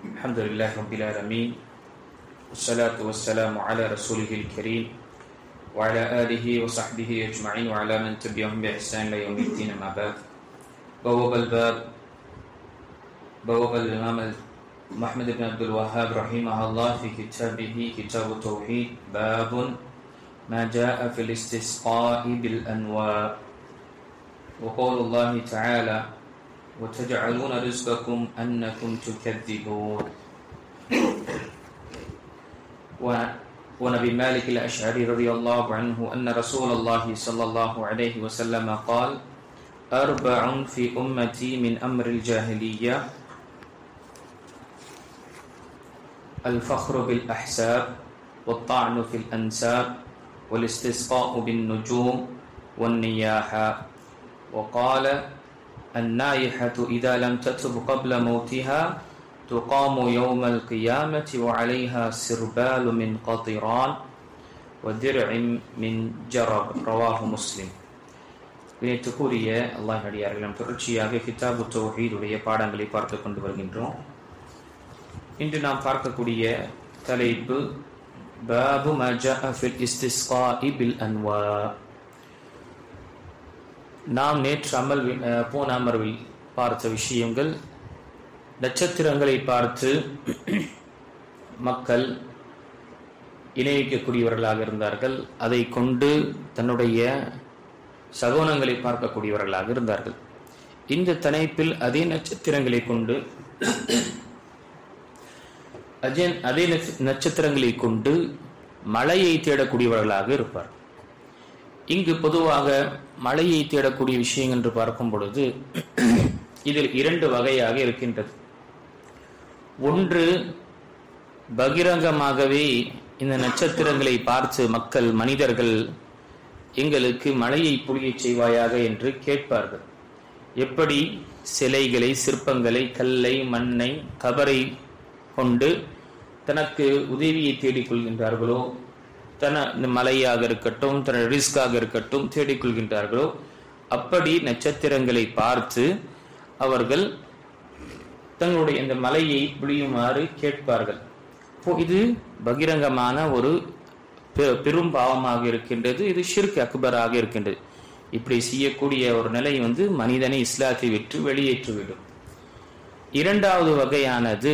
الحمد لله رب العالمين والصلاة والسلام على رسوله الكريم وعلى آله وصحبه أجمعين وعلى من تبعهم بإحسان إلى يوم الدين. أما بعد. بواب الإمام محمد بن عبد الوهاب رحمه الله في كتابه كتاب التوحيد باب ما جاء في الاستسقاء بالأنواع. وقول الله تعالى وتجعلون رزقكم أنكم تكذبون. ونبي مالك الأشعري رضي الله عنه أن رسول الله صلى الله عليه وسلم قال أربع في أمتي من أمر الجاهلية الفخر بالأحساب والطعن في الأنساب والاستسقاء بالنجوم والنياحة. وقال النائحة إذا لم تتب قبل موتها تقام يوم القيامة وعليها سربال من قطران ودرع من جرب. رواه مسلم. கூறிய அல்லாஹ் அடியார்களே, தொடர்ச்சியாக கிதாபு தௌஹீதுடைய பாடங்களை பார்த்து கொண்டு வருகின்றோம். இன்று நாம் பார்க்கக்கூடிய தலைப்பு பாபு மா ஜாஅ ஃபில் இஸ்திஸ்காஇ பில் அன்வா. நாம் நேற்று போன அமர்வில் பார்த்த விஷயங்கள், நட்சத்திரங்களை பார்த்து மக்கள் இணைவிக்கக்கூடியவர்களாக இருந்தார்கள். அதை கொண்டு தன்னுடைய சகுனங்களை பார்க்கக்கூடியவர்களாக இருந்தார்கள். இந்த தலைப்பில் அதே நட்சத்திரங்களை கொண்டு மழையை தேடக்கூடியவர்களாக இருப்பார். இங்கு பொதுவாக மழையை தேடக்கூடிய விஷயங்கள் என்று பார்க்கும் பொழுது இதில் இரண்டு வகையாக இருக்கின்றது. ஒன்று, பகிரங்கமாகவே இந்த நட்சத்திரங்களை பார்த்து மக்கள் மனிதர்கள் எங்களுக்கு மழையை பொழியச் செய்வாயாக என்று கேட்பார்கள். எப்படி சிலைகளை, சிற்பங்களை, கல்லை, மண்ணை, கபரை கொண்டு தனக்கு உதவியை தேடிக்கொள்கின்றார்களோ, மலையாக இருக்கட்டும், தன ரிஸ்காக இருக்கட்டும் தேடிக்கொள்கின்றார்களோ, அப்படி நட்சத்திரங்களை பார்த்து அவர்கள் தங்களுடைய இந்த மலையை பொழியுமாறு கேட்பார்கள். இது பகிரங்கமான ஒரு பெரும் பாவமாக இருக்கின்றது. இது ஷிர்க் அக்பராக இருக்கின்றது. இப்படி செய்யக்கூடிய ஒரு நிலை மனிதனை இஸ்லாத்தை விட்டு வெளியேற்றிவிடும். இரண்டாவது வகையானது,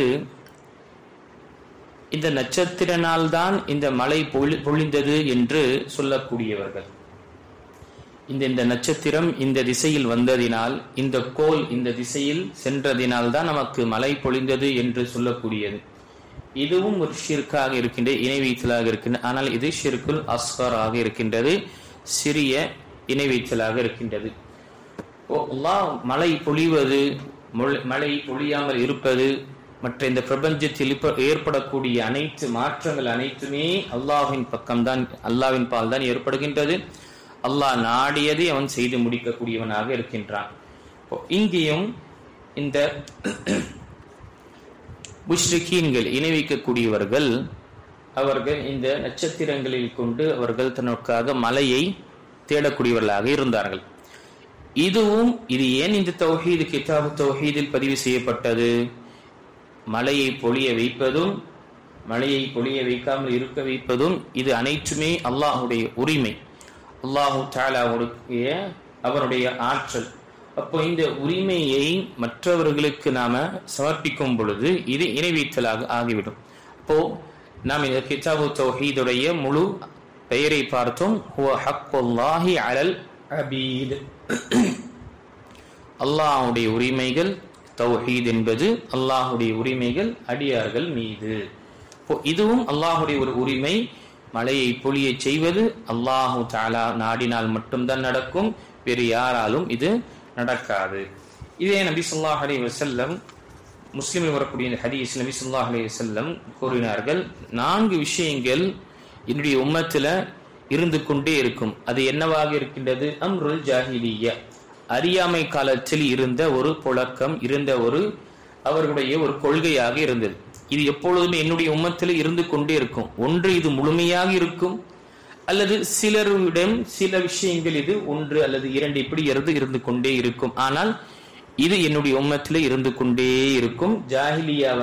இந்த நட்சத்திரனால் தான் இந்த மழை பொழிந்தது என்று சொல்லக்கூடியவர்கள். இந்த நட்சத்திரம் இந்த திசையில் வந்ததினால், இந்த கோல் இந்த திசையில் சென்றதினால் தான் நமக்கு மழை பொழிந்தது என்று சொல்லக்கூடியது. இதுவும் ஒரு ஷிர்காக இருக்கின்றது, இணை வைத்தலாக இருக்கின்றது. ஆனால் இது ஷிர்குல் அஸ்கராக இருக்கின்றது, சிறிய இணை வைத்தலாக இருக்கின்றது. மழை பொழிவது, மழை பொழியாமல் இருப்பது, மற்ற இந்த பிரபஞ்சத்தில் ஏற்படக்கூடிய அனைத்து மாற்றங்கள் அனைத்துமே அல்லாஹ்வின் பக்கம்தான், அல்லாஹ்வின் பால் தான் ஏற்படுகின்றது. அல்லாஹ் நாடியதை அவன் செய்து முடிக்கக்கூடியவனாக இருக்கின்றான். இங்கேயும் இந்த முஷ்ரிக்கீன்கள், இணை வைக்கக்கூடியவர்கள், அவர்கள் இந்த நட்சத்திரங்களில் கொண்டு அவர்கள் தனக்காக மலையை தேடக்கூடியவர்களாக இருந்தார்கள். இது ஏன் இந்த தௌஹீது கிதாபு தௌஹீதில் பதிவு செய்யப்பட்டது? மலையை பொழிய வைப்பதும், மலையை பொழிய வைக்காமல் இருக்க வைப்பதும், இது அனைத்துமே அல்லாஹுடைய உரிமை, அல்லாஹு தஆலாவுடைய அவனுடைய ஆற்றல். அப்போ இந்த உரிமையை மற்றவர்களுக்கு நாம சமர்ப்பிக்கும் பொழுது இது இணை வைத்தலாக ஆகிவிடும். அப்போ நாம் இந்த கிதாபு தௌஹீதுடைய முழு பெயரை பார்த்தோம். ஹுவ ஹக்குல்லாஹி அலல் அபீத். அல்லாஹ்வுடைய உரிமைகள், தௌஹீத் என்பது அல்லாஹுடைய உரிமைகள் அடியார்கள் மீது. இதுவும் அல்லாஹுடைய ஒரு உரிமை. மழையை பொழிய செய்வது அல்லாஹு தஆலா நாடினால் மட்டும்தான் நடக்கும், வேறு யாராலும் இது நடக்காது. இதே நபி ஸல்லல்லாஹு அலைஹி வஸல்லம், முஸ்லிமில் வரக்கூடிய இந்த ஹதீஸ், நபி ஸல்லல்லாஹு அலைஹி வஸல்லம் கூறினார்கள், 4 விஷயங்கள் என்னுடைய உம்மத்தில இருந்து கொண்டே இருக்கும். அது என்னவாக இருக்கின்றது? அம்ருல் ஜாஹிலிய்யா, அறியாமை காலத்தில் இருந்த ஒரு புழக்கம், இருந்த ஒரு அவர்களுடைய ஒரு கொள்கையாக இருந்தது. இது எப்பொழுதுமே என்னுடைய உம்மத்தில் இருந்து கொண்டே இருக்கும். ஒன்று இது முழுமையாக இருக்கும், அல்லது சிலரிடம் சில விஷயங்கள் இது 1 அல்லது 2 இப்படி இருந்து கொண்டே இருக்கும். ஆனால் இது என்னுடைய உம்மத்திலே இருந்து கொண்டே இருக்கும். ஜாஹிலியாவான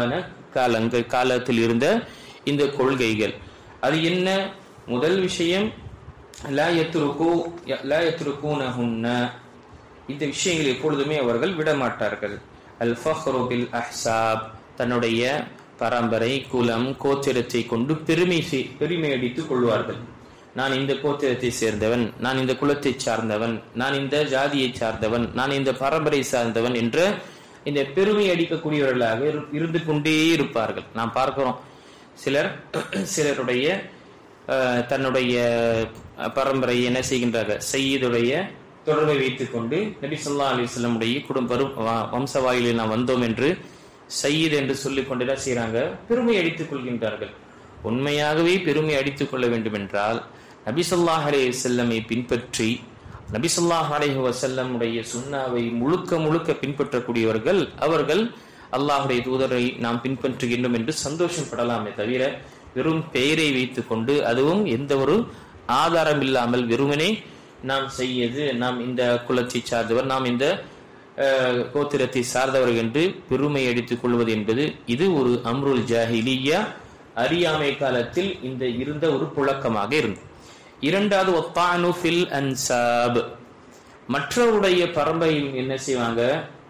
காலத்தில் இருந்த இந்த கொள்கைகள். அது என்ன? முதல் விஷயம் லா யத்ருகூனஹுன்ன, இந்த விஷயங்கள் எப்பொழுதுமே அவர்கள் விடமாட்டார்கள். அல் ஃபஹ்ரு பில் அஹ்சாப், தன்னுடைய பரம்பரை குலம் கோத்திரத்தை கொண்டு பெருமை அடித்துக் கொள்வார்கள். நான் இந்த கோத்திரத்தை சேர்ந்தவன், நான் இந்த குலத்தை சார்ந்தவன், நான் இந்த ஜாதியை சார்ந்தவன், நான் இந்த பரம்பரை சார்ந்தவன் என்ற இந்த பெருமை அடிக்கக்கூடியவர்களாக இருந்து கொண்டே இருப்பார்கள். நாம் பார்க்கிறோம், சிலருடைய தன்னுடைய பரம்பரை என்ன செய்கின்றார்கள், சையீதுடைய தொடர்பை வைத்துக் கொண்டு நபி ஸல்லல்லாஹு அலைஹி வஸல்லம் உடைய வம்சவாயிலில் நாம் வந்தோம் என்று சையீத் என்று சொல்லிக் கொண்டு என்ன செய்யறாங்க, பெருமை அடித்துக் கொள்கின்றார்கள். உண்மையாகவே பெருமை அடித்துக் கொள்ள வேண்டும் என்றால் நபி ஸல்லல்லாஹு அலைஹி வஸல்லமை பின்பற்றி நபி ஸல்லல்லாஹு அலைஹி வஸல்லம் உடைய சுன்னாவை முழுக்க பின்பற்றக்கூடியவர்கள் அவர்கள் அல்லாஹ்வுடைய தூதரை நாம் பின்பற்றுகின்றோம் என்று சந்தோஷப்படலாமே தவிர, வெறும் பெயரை வைத்துக் கொண்டு அதுவும் எந்த ஒரு ஆதாரம் இல்லாமல் வெறுமனே நாம் செய்யது, நாம் இந்த குலத்தை சார்ந்தவர், நாம் இந்த கோத்திரத்தை சார்ந்தவர்கள் என்று பெருமை அடித்துக் கொள்வது என்பது இது ஒரு அம்ருல் ஜாஹிலியா, அறியாமை காலத்தில் இந்த இருந்த ஒரு புழக்கமாக இருந்தது. இரண்டாவது வத்தானு ஃபில் அன்சாப், மற்றவருடைய பரம்பரையில் என்ன செய்வாங்க,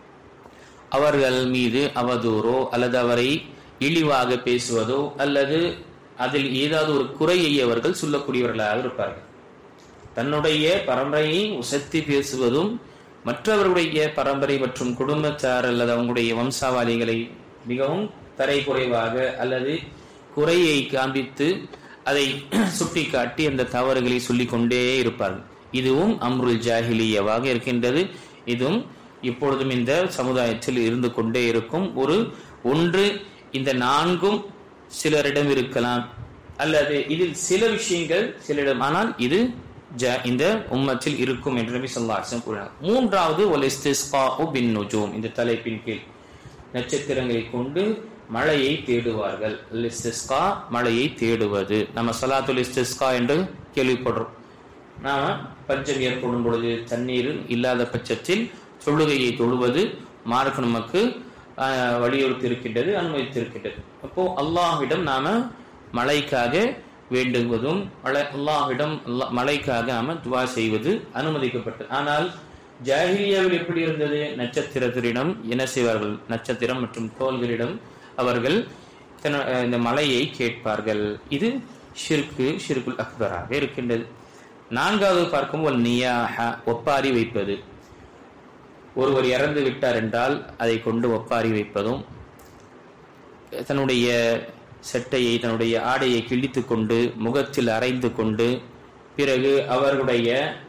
அவர்கள் மீது அவதூறோ அல்லது அவரை இழிவாக பேசுவதோ அல்லது அதில் ஏதாவது ஒரு குறையை அவர்கள் சொல்லக்கூடியவர்களாக இருப்பார்கள். தன்னுடைய பரம்பரையை உசத்தி பேசுவதும் மற்றவர்களுடைய பரம்பரை மற்றும் குடும்பத்தார் அல்லது அவங்களுடைய வம்சாவாளிகளை மிகவும் தரை குறைவாக அல்லது குறையை காண்பித்து அதை சுட்டி காட்டி அந்த தவறுகளை சொல்லிக் கொண்டே இருப்பார்கள். இதுவும் அம்ருல் ஜாஹிலியாவாக இருக்கின்றது. இதுவும் இப்பொழுதும் இந்த சமுதாயத்தில் இருந்து கொண்டே இருக்கும். ஒன்று இந்த நான்கும் சிலரிடம் இருக்கலாம் அல்லது இதில் சில விஷயங்கள் சிலரிடம், ஆனால் இது இந்த உம்மத்தில் இருக்கும் என்று நபி ஸல்லல்லாஹு அலைஹி வஸல்லம் கூறினார். மூன்றாவது வல் இஸ்திஸ்காஉ பின் நுஜூம், இந்த தலைப்பின் கீழ் நட்சத்திரங்களை கொண்டு மழையை தேடுவார்கள். அல் இஸ்திஸ்கா, மழையை தேடுவது. நம்ம ஸலாத்துல் இஸ்திஸ்கா என்று கேள்விப்படுறோம். நாம பஞ்சம் ஏற்படும் பொழுது தண்ணீர் இல்லாத பட்சத்தில் தொழுகையை தொழுவது மார்க்க நமக்கு வலியுறுத்தி இருக்கின்றது, அனுமதித்திருக்கின்றது. அப்போ அல்லாஹ்விடம் நாம மழைக்காக வேண்டுவதும் அல்லாஹ்விடம் மழைக்காக நாம துவா செய்வது அனுமதிக்கப்பட்டது. ஆனால் ஜாஹிலியாவில் எப்படி இருந்தது, நட்சத்திரத்திடம் என்ன செய்வார்கள், நட்சத்திரம் மற்றும் கோள்களிடம் அவர்கள் இந்த மழையை கேட்பார்கள். இது ஷிர்குல் அக்பராக இருக்கின்றது. நான்காவது பார்க்கும் நியாஹா, ஒப்பாரி வைப்பது. ஒருவர் இறந்து விட்டார் என்றால் அதை கொண்டு ஒப்பாரி வைப்பதும், தன்னுடைய சட்டையை தன்னுடைய ஆடையை கிழித்து கொண்டு முகத்தில் அரைந்து கொண்டு பிறகு அவர்களுடைய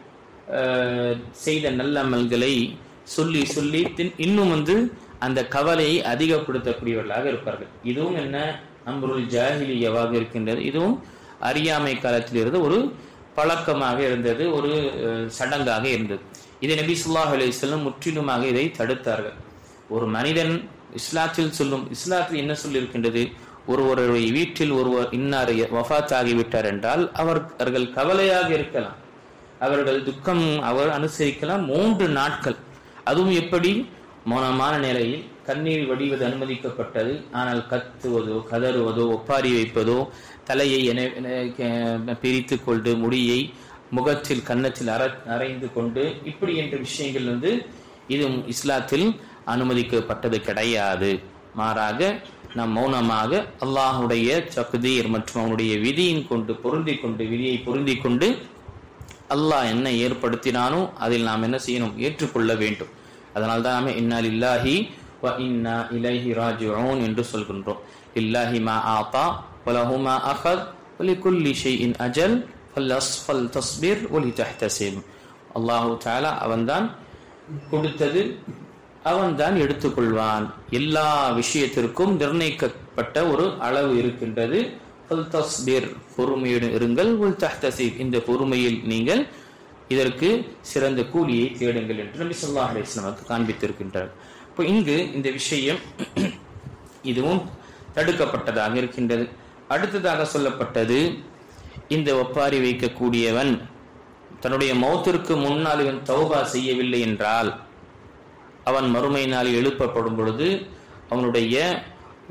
செய்த நல்லமல்களை சொல்லி சொல்லி இன்னும் அந்த கவலையை அதிகப்படுத்தக்கூடியவர்களாக இருப்பார்கள். இதுவும் என்ன, அம்ருல் ஜாஹிலியாவாக இருக்கின்றது. இதுவும் அறியாமை காலத்தில் இருந்த ஒரு பழக்கமாக இருந்தது, ஒரு சடங்காக இருந்தது. இதை நபி ஸல்லல்லாஹு அலைஹி வஸல்லம் முற்றிலுமாக இதை தடுத்தார்கள். ஒரு மனிதன் இஸ்லாத்தில் என்ன சொல்லி இருக்கின்றது, ஒருவருடைய வீட்டில் ஒருவர் இன்னார் வஃபாத் ஆகிவிட்டார் என்றால் அவர்கள் கவலையாக இருக்கலாம், அவர்கள் துக்கம் அவர் அனுசரிக்கலாம் 3 நாட்கள். அதுவும் எப்படி, மௌனமான நிலையில் கண்ணீர் வடிவது அனுமதிக்கப்பட்டது. ஆனால் கத்துவதோ கதறுவதோ ஒப்பாரி வைப்பதோ தலையை பிரித்து கொண்டு முடியை முகத்தில் கன்னத்தில் அரைந்து கொண்டு இப்படி என்ற விஷயங்கள் இது இஸ்லாத்தில் அனுமதிக்கப்பட்டது கிடையாது. மாறாக நாம் மௌனமாக அல்லாஹுடைய தக்தீர் மற்றும் அவனுடைய விதியின் கொண்டு விதியை பொருந்தி கொண்டு அல்லாஹ் என்ன ஏற்படுத்தினானோ அதில் நாம் என்ன செய்யணும், ஏற்றுக்கொள்ள வேண்டும். அதனால்தான் நாம இன்னா லில்லாஹி வ இன்னா இலைஹி ராஜிஊன் என்று சொல்கின்றோம். லில்லாஹி மா ஆதா வலஹு மா அஹத் வலிகுல்லி ஷைஇன் அஜல் ஃபல் தஸ்பிர் வலிதஹ்தசிப். அல்லாஹ் தஆலா அவன்தான் கொடுத்தது, அவன்தான் எடுத்துக்கொள்வான். எல்லா விஷயத்திற்கும் நிர்ணயிக்கப்பட்ட ஒரு அளவு இருக்கின்றது. ஃபல் தஸ்பிர், பொறுமையுடன் இருங்கள். வலிதஹ்தசிப், இந்த பொறுமையில் நீங்கள் இதற்கு சிறந்த கூலியை தேடுங்கள் என்று நபி ஸல்லல்லாஹு அலைஹி வஸல்லம் காண்பித்திருக்கின்றார். இப்போ இங்கு இந்த விஷயம் இதுவும் தடுக்கப்பட்டதாக இருக்கின்றது. அடுத்ததாக சொல்லப்பட்டது, இந்த ஒப்பாரி வைக்கக்கூடியவன் தன்னுடைய மௌத்திற்கு முன்னால் இவன் தௌபா செய்யவில்லை என்றால் அவன் மறுமை நாளில் எழுப்பப்படும் பொழுது அவனுடைய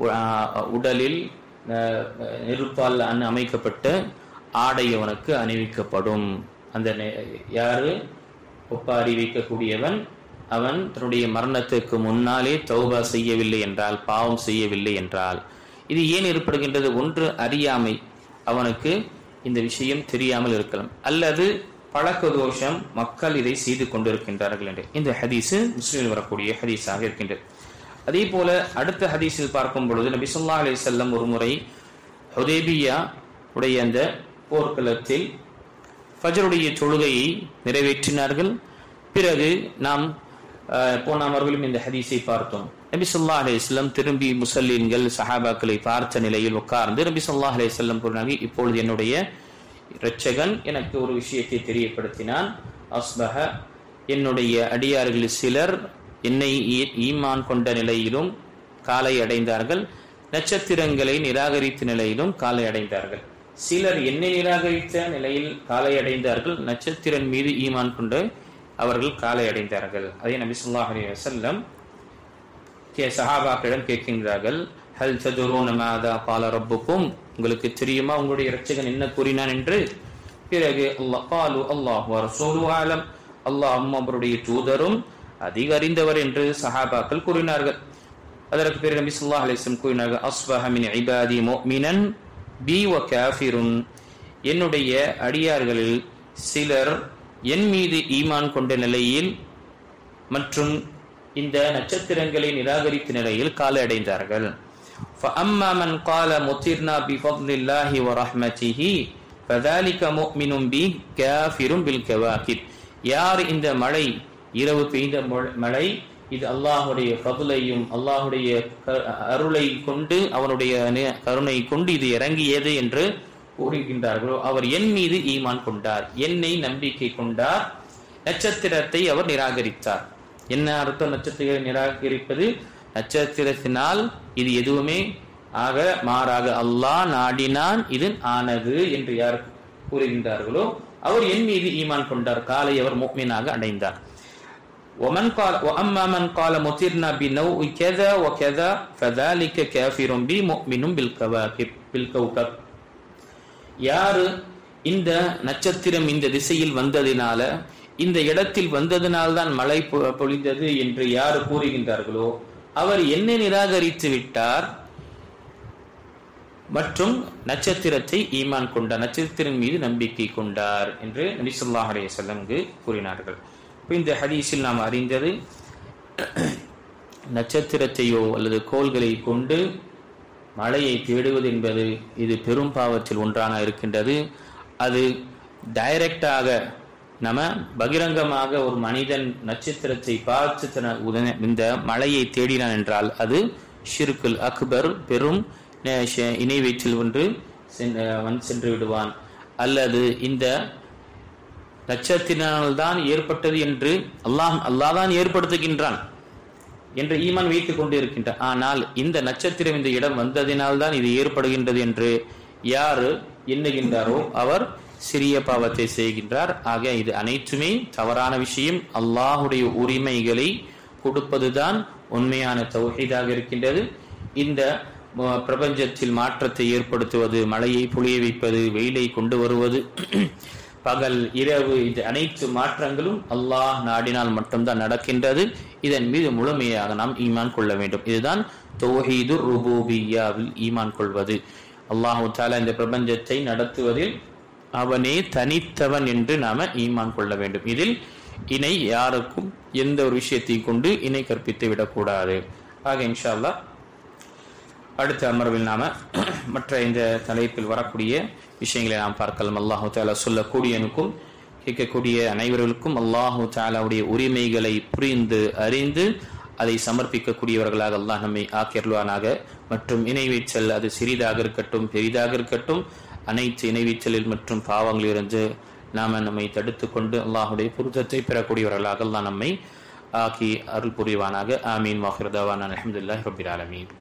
உடலில் நெருப்பால் அமைக்கப்பட்ட ஆடை அவனுக்கு அணிவிக்கப்படும். அந்த யாரு ஒப்பாரி வைக்கக்கூடியவன், அவன் தன்னுடைய மரணத்துக்கு முன்னாலே தௌபா செய்யவில்லை என்றால், பாவம் செய்யவில்லை என்றால், இது ஏன் ஏற்படுகின்றது? ஒன்று அறியாமை, அவனுக்கு இந்த விஷயம் தெரியாமல் இருக்கலாம், அல்லது பழக்க தோஷம், மக்கள் இதை செய்து கொண்டிருக்கின்றார்கள் என்று இந்த ஹதீஸ் முஸ்லிமில் வரக்கூடிய ஹதீஸாக இருக்கின்றது. அதே போல அடுத்த ஹதீஸில் பார்க்கும் பொழுது நபி ஸல்லல்லாஹு அலைஹி வஸல்லம் ஒரு முறை ஹுதைபியா உடைய அந்த போர்க்களத்தில் ஃபஜ்ருடைய தொழுகையை நிறைவேற்றினார்கள். பிறகு நாம் போன அமர்விலும் இந்த ஹதீஸை பார்த்தோம். நபி ஸல்லல்லாஹு அலைஹி வஸல்லம் திரும்பி முஸல்லின்கள் சஹாபாக்களை பார்த்த நிலையில் உட்கார்ந்து நபி ஸல்லல்லாஹு அலைஹி வஸல்லம் கூறினார்கள், இப்பொழுது என்னுடைய இரட்சகன் எனக்கு ஒரு விஷயத்தை தெரியப்படுத்தினான். அஸ்பஹ, என்னுடைய அடியார்களில் சிலர் என்னை ஈமான் கொண்ட நிலையிலும் காலை அடைந்தார்கள், நட்சத்திரங்களை நிராகரித்த நிலையிலும் காலை அடைந்தார்கள். சிலர் என்னை நிராகரித்த நிலையில் காலை அடைந்தார்கள், நட்சத்திரன் மீது ஈமான் கொண்டு அவர்கள் காலை அடைந்தார்கள். அதே நபி ஸல்லல்லாஹு அலைஹி வஸல்லம் சஹாபாக்களிடம் கேட்கின்றார்கள், ஹல் ததுரூன மாதா கால ரப்புக்கும், உங்களுக்கு தெரியுமா உங்களுடைய இரட்சகன் என்ன கூறினான் என்று? பிறகு அல்லாஹ் வ ரசூலுஹு அலம், அல்லாஹ்வும் அவருடைய தூதரும் அதிக அறிந்தவர் என்று சஹாபாக்கள் கூறினார்கள். அதற்கு பிறகு நபி ஸல்லல்லாஹு அலைஹி வஸல்லம் கூறினார்கள், அஸ்பஹ மின் இபாதி முஃமினன் பி வ காஃபிருன், என்னுடைய அடியார்களில் சிலர் என் மீது ஈமான் கொண்ட நிலையில் மற்றும் இந்த நட்சத்திரங்களை நிராகரித்த நிலையில் காலை அடைந்தார்கள். فَأَمَّا مَنْ قَالَ مُطِرْنَا بِفَضْلِ اللَّهِ وَرَحْمَتِهِ فَذَلِكَ مُؤْمِنٌ بِهِ كَافِرٌ بِالْكَوَاكِبِ, யார் இந்த மழை, இரவு பெய்த மழை, இது அல்லாஹுடைய ஃபضலையும் அல்லாஹுடைய அருளை கொண்டு அவனுடைய கருணை கொண்டு இது இறங்கியது என்று கூறுகின்றார்களோ அவர் என் மீது ஈமான் கொண்டார், என்னை நம்பிக்கை கொண்டார், நட்சத்திரத்தை அவர் நிராகரித்தார். என்ன அர்த்தம் நட்சத்திரத்தை நிராகரிப்பது? நட்சத்திரத்தினால் இது எதுவுமே ஆக மாறாக அல்லாஹ் நாடினான் இது ஆனது என்று யார் கூறுகின்றார்களோ அவர் என் மீது ஈமான் கொண்டார், காலை அவர் முஃமினாக அடைந்தார். وَأَمَّا مَنْ قَالَ مُطِرْنَا بِنَوْءِ كَذَا وَكَذَا فَذَلِكَ كَافِرٌ بِي مُؤْمِنٌ بِالْكَوْكَبِ, யாரு இந்த நட்சத்திரம் இந்த திசையில் வந்ததினால இந்த இடத்தில் வந்ததினால்தான் மழை பொழிந்தது என்று யார் கூறுகின்றார்களோ அவர் என்னை நிராகரித்து விட்டார் மற்றும் நட்சத்திரத்தை ஈமான் கொண்டார், நட்சத்திரம் மீது நம்பிக்கை கொண்டார் என்று நபி ஸல்லல்லாஹு அலைஹி வஸல்லம் கூறினார்கள். இந்த ஹதீஸில் நாம் அறிந்தது, நட்சத்திரத்தையோ அல்லது கோள்களை கொண்டு மழையை தேடுவது என்பது இது பெரும் பாவத்தில் ஒன்றான இருக்கின்றது. அது டைரக்டாக நம்ம பகிரங்கமாக ஒரு மனிதன் நட்சத்திரத்தை பார்த்து இந்த மழையை தேடினான் என்றால் அது ஷிர்குல் அக்பர், பெரும் இணை வைற்றில் ஒன்று சென்று விடுவான். அல்லது இந்த நட்சத்திரத்தினால்தான் ஏற்பட்டது என்று அல்லாஹ் தான் ஏற்படுத்துகின்றான் என்று ஈமான் வைத்துக் கொண்டு இருக்கின்றான். ஆனால் இந்த நட்சத்திரம் இந்த இடம் வந்ததினால்தான் இது ஏற்படுகின்றது என்று யாரு எண்ணுகின்றாரோ அவர் சிறிய பாவத்தை செய்கின்றார். ஆக இது அனைத்துமே தவறான விஷயம். அல்லாஹுடைய உரிமைகளை கொடுப்பதுதான் உண்மையான தௌஹீதாக இருக்கின்றது. இந்த பிரபஞ்சத்தில் மாற்றத்தை ஏற்படுத்துவது, மழையை பொழிய வைப்பது, வெயிலை கொண்டு வருவது, பகல் இரவு, இது அனைத்து மாற்றங்களும் அல்லாஹ் நாடினால் மட்டும்தான் நடக்கின்றது. இதன் மீது முழுமையாக நாம் ஈமான் கொள்ள வேண்டும். இதுதான் தௌஹீது ருபூபிய்யாவில் ஈமான் கொள்வது. அல்லாஹு தஆலா இந்த பிரபஞ்சத்தை நடத்துவதில் அவனே தனித்தவன் என்று நாம ஈமான் கொள்ள வேண்டும். இதில் இணை யாருக்கும் எந்த ஒரு விஷயத்தை கொண்டு இணை கற்பித்து விடக்கூடாது. ஆக இன்ஷா அல்லாஹ் அடுத்த அமர்வில் நாம மற்ற இந்த தலைப்பில் வரக்கூடிய விஷயங்களை நாம் பார்க்கலாம். அல்லாஹு தஆலா சொல்லக்கூடியனுக்கும் கேட்கக்கூடிய அனைவர்களுக்கும் அல்லாஹு தஆலாவுடைய உரிமைகளை புரிந்து அறிந்து அதை சமர்ப்பிக்கக்கூடியவர்களாக அல்லாஹ் நம்மை ஆக்கியருள்வானாக. மற்றும் இணை வைத்தல் அது சிறிதாக இருக்கட்டும் பெரிதாக இருக்கட்டும், அனைத்து இணை வைத்தலில் மற்றும் பாவங்களிலிருந்து நம்மை தடுத்து கொண்டு அல்லாஹுடைய பொருத்தத்தை பெறக்கூடியவர்களாக அல்லாஹ் நம்மை ஆக்கி அருள் புரிவானாக. ஆமீன். வாஹிர் தவானா அல்ஹம்துலில்லாஹி ரப்பில் ஆலமீன்.